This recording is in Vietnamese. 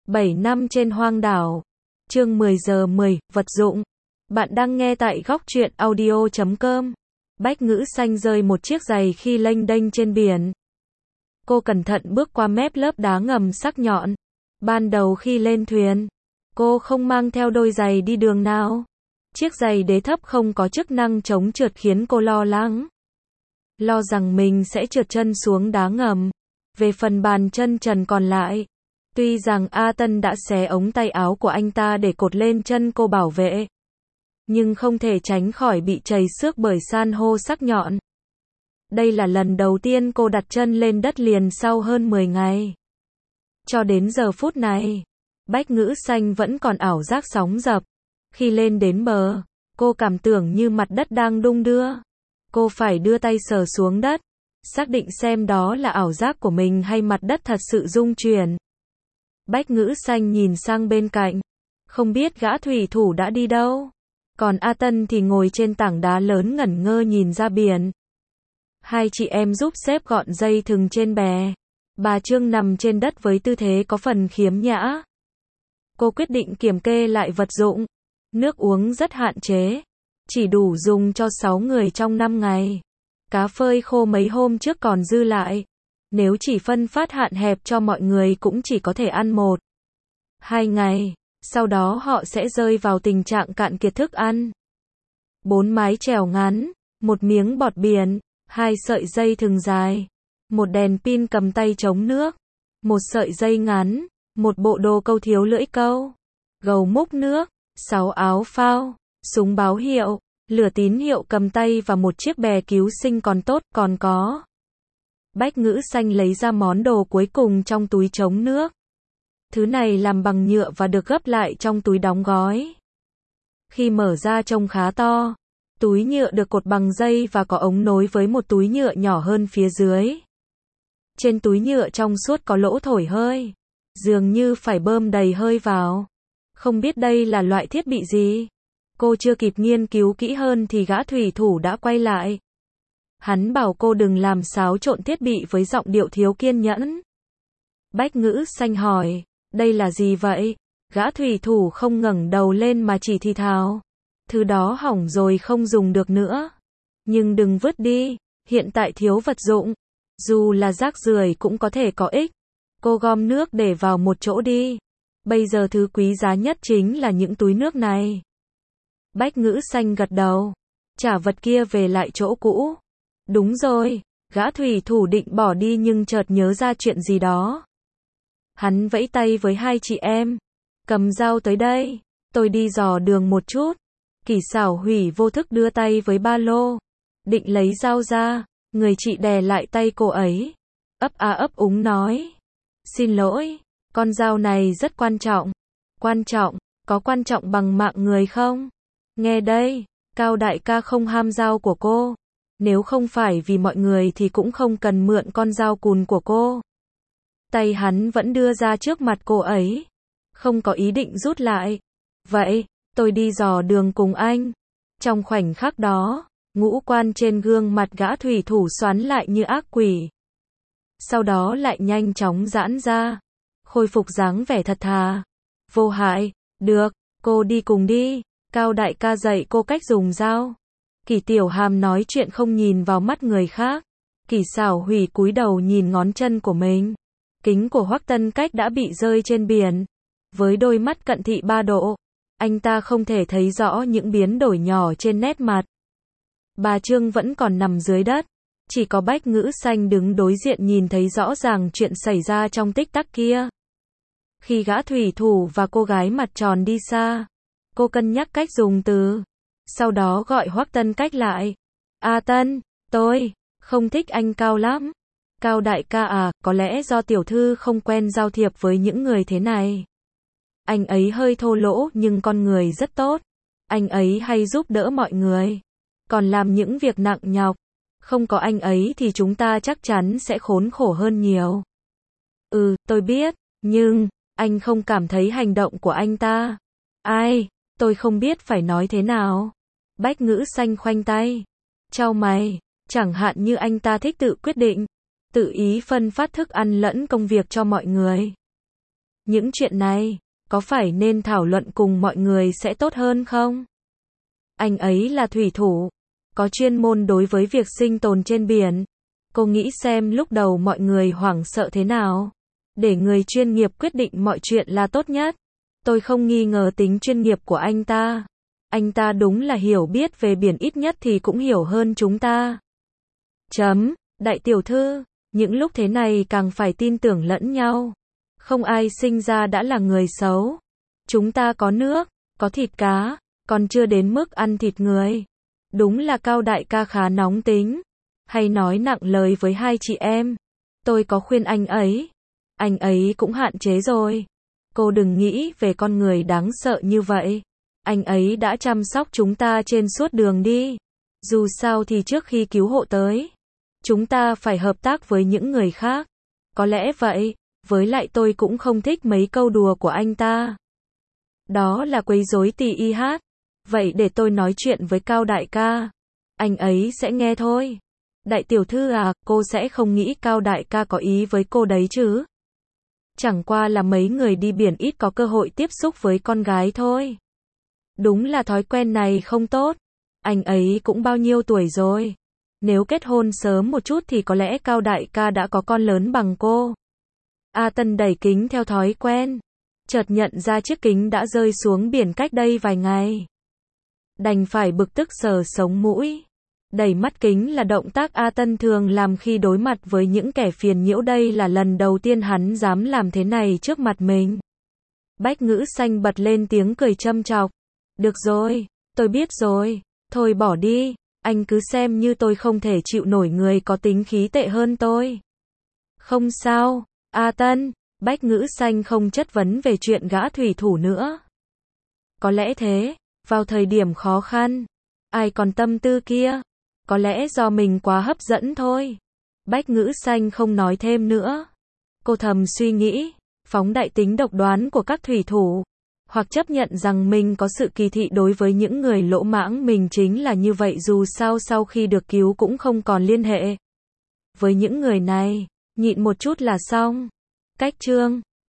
7 năm trên hoang đảo. Chương 10 giờ 10, vật dụng. Bạn đang nghe tại góc truyện audio.com. Bách Ngữ Xanh rơi một chiếc giày khi lênh đênh trên biển. Cô cẩn thận bước qua mép lớp đá ngầm sắc nhọn. Ban đầu khi lên thuyền, cô không mang theo đôi giày đi đường nào. Chiếc giày đế thấp không có chức năng chống trượt khiến cô lo lắng. Lo rằng mình sẽ trượt chân xuống đá ngầm. Về phần bàn chân trần còn lại, tuy rằng A Tân đã xé ống tay áo của anh ta để cột lên chân cô bảo vệ, nhưng không thể tránh khỏi bị trầy xước bởi san hô sắc nhọn. Đây là lần đầu tiên cô đặt chân lên đất liền sau hơn 10 ngày. Cho đến giờ phút này, Bách Ngữ Xanh vẫn còn ảo giác sóng dập. Khi lên đến bờ, cô cảm tưởng như mặt đất đang đung đưa. Cô phải đưa tay sờ xuống đất, xác định xem đó là ảo giác của mình hay mặt đất thật sự rung chuyển. Bách Ngữ Xanh nhìn sang bên cạnh, không biết gã thủy thủ đã đi đâu. Còn A Tân thì ngồi trên tảng đá lớn ngẩn ngơ nhìn ra biển. Hai chị em giúp xếp gọn dây thừng trên bè. Bà Trương nằm trên đất với tư thế có phần khiếm nhã. Cô quyết định kiểm kê lại vật dụng. Nước uống rất hạn chế, chỉ đủ dùng cho 6 người trong 5 ngày. Cá phơi khô mấy hôm trước còn dư lại. Nếu chỉ phân phát hạn hẹp cho mọi người cũng chỉ có thể ăn 1-2 ngày. Sau đó họ sẽ rơi vào tình trạng cạn kiệt thức ăn. 4 mái chèo ngắn, 1 miếng bọt biển, 2 sợi dây thừng dài, 1 đèn pin cầm tay chống nước, 1 sợi dây ngắn, 1 bộ đồ câu thiếu lưỡi câu, gầu múc nước, 6 áo phao, súng báo hiệu, lửa tín hiệu cầm tay và 1 chiếc bè cứu sinh còn tốt, còn có. Bách Ngữ Xanh lấy ra món đồ cuối cùng trong túi chống nước. Thứ này làm bằng nhựa và được gấp lại trong túi đóng gói. Khi mở ra trông khá to. Túi nhựa được cột bằng dây và có ống nối với một túi nhựa nhỏ hơn phía dưới. Trên túi nhựa trong suốt có lỗ thổi hơi. Dường như phải bơm đầy hơi vào. Không biết đây là loại thiết bị gì. Cô chưa kịp nghiên cứu kỹ hơn thì gã thủy thủ đã quay lại. Hắn bảo cô đừng làm xáo trộn thiết bị với giọng điệu thiếu kiên nhẫn. Bách Ngữ Xanh hỏi, đây là gì vậy? Gã thủy thủ không ngẩng đầu lên mà chỉ thì thào. Thứ đó hỏng rồi không dùng được nữa. Nhưng đừng vứt đi, hiện tại thiếu vật dụng. Dù là rác rưởi cũng có thể có ích. Cô gom nước để vào một chỗ đi. Bây giờ thứ quý giá nhất chính là những túi nước này. Bách Ngữ Xanh gật đầu. Trả vật kia về lại chỗ cũ. Đúng rồi, gã thủy thủ định bỏ đi nhưng chợt nhớ ra chuyện gì đó. Hắn vẫy tay với hai chị em. Cầm dao tới đây, tôi đi dò đường một chút. Kỷ Xảo Hủy vô thức đưa tay với ba lô. Định lấy dao ra, người chị đè lại tay cô ấy. Ấp a ấp úng nói. Xin lỗi, con dao này rất quan trọng. Quan trọng, có quan trọng bằng mạng người không? Nghe đây, Cao đại ca không ham dao của cô. Nếu không phải vì mọi người thì cũng không cần mượn con dao cùn của cô. Tay hắn vẫn đưa ra trước mặt cô ấy. Không có ý định rút lại. Vậy, tôi đi dò đường cùng anh. Trong khoảnh khắc đó, ngũ quan trên gương mặt gã thủy thủ xoắn lại như ác quỷ. Sau đó lại nhanh chóng giãn ra. Khôi phục dáng vẻ thật thà. Vô hại, được, cô đi cùng đi. Cao đại ca dạy cô cách dùng dao. Kỷ Tiểu Hàm nói chuyện không nhìn vào mắt người khác. Kỷ Xảo Hủy cúi đầu nhìn ngón chân của mình. Kính của Hoắc Tân Cách đã bị rơi trên biển. Với đôi mắt cận thị 3 độ, anh ta không thể thấy rõ những biến đổi nhỏ trên nét mặt. Bà Trương vẫn còn nằm dưới đất. Chỉ có Bách Ngữ Xanh đứng đối diện nhìn thấy rõ ràng chuyện xảy ra trong tích tắc kia. Khi gã thủy thủ và cô gái mặt tròn đi xa, cô cân nhắc cách dùng từ. Sau đó gọi Hoắc Tân Cách lại. A Tân, tôi không thích anh Cao lắm. Cao đại ca à, có lẽ do tiểu thư không quen giao thiệp với những người thế này. Anh ấy hơi thô lỗ nhưng con người rất tốt. Anh ấy hay giúp đỡ mọi người. Còn làm những việc nặng nhọc. Không có anh ấy thì chúng ta chắc chắn sẽ khốn khổ hơn nhiều. Ừ, tôi biết, nhưng anh không cảm thấy hành động của anh ta. Ai, tôi không biết phải nói thế nào. Bách Ngữ Xanh khoanh tay. Chau mày, chẳng hạn như anh ta thích tự quyết định. Tự ý phân phát thức ăn lẫn công việc cho mọi người. Những chuyện này, có phải nên thảo luận cùng mọi người sẽ tốt hơn không? Anh ấy là thủy thủ, có chuyên môn đối với việc sinh tồn trên biển. Cô nghĩ xem lúc đầu mọi người hoảng sợ thế nào. Để người chuyên nghiệp quyết định mọi chuyện là tốt nhất. Tôi không nghi ngờ tính chuyên nghiệp của anh ta. Anh ta đúng là hiểu biết về biển, ít nhất thì cũng hiểu hơn chúng ta. Đại tiểu thư, những lúc thế này càng phải tin tưởng lẫn nhau. Không ai sinh ra đã là người xấu. Chúng ta có nước, có thịt cá, còn chưa đến mức ăn thịt người. Đúng là Cao đại ca khá nóng tính, hay nói nặng lời với hai chị em. Tôi có khuyên anh ấy cũng hạn chế rồi. Cô đừng nghĩ về con người đáng sợ như vậy. Anh ấy đã chăm sóc chúng ta trên suốt đường đi. Dù sao thì trước khi cứu hộ tới, chúng ta phải hợp tác với những người khác. Có lẽ vậy, với lại tôi cũng không thích mấy câu đùa của anh ta. Đó là quấy rối tì y hát. Vậy để tôi nói chuyện với Cao đại ca. Anh ấy sẽ nghe thôi. Đại tiểu thư à, cô sẽ không nghĩ Cao đại ca có ý với cô đấy chứ? Chẳng qua là mấy người đi biển ít có cơ hội tiếp xúc với con gái thôi. Đúng là thói quen này không tốt. Anh ấy cũng bao nhiêu tuổi rồi. Nếu kết hôn sớm một chút thì có lẽ Cao đại ca đã có con lớn bằng cô. A Tân đẩy kính theo thói quen. Chợt nhận ra chiếc kính đã rơi xuống biển cách đây vài ngày. Đành phải bực tức sờ sống mũi. Đẩy mắt kính là động tác A Tân thường làm khi đối mặt với những kẻ phiền nhiễu, đây là lần đầu tiên hắn dám làm thế này trước mặt mình. Bách Ngữ Xanh bật lên tiếng cười châm chọc. Được rồi, tôi biết rồi, thôi bỏ đi, anh cứ xem như tôi không thể chịu nổi người có tính khí tệ hơn tôi. Không sao, A Tân, Bách Ngữ Xanh không chất vấn về chuyện gã thủy thủ nữa. Có lẽ thế, vào thời điểm khó khăn, ai còn tâm tư kia, có lẽ do mình quá hấp dẫn thôi. Bách Ngữ Xanh không nói thêm nữa. Cô thầm suy nghĩ, phóng đại tính độc đoán của các thủy thủ, hoặc chấp nhận rằng mình có sự kỳ thị đối với những người lỗ mãng, mình chính là như vậy, dù sao sau khi được cứu cũng không còn liên hệ với những người này, nhịn một chút là xong. Cách chương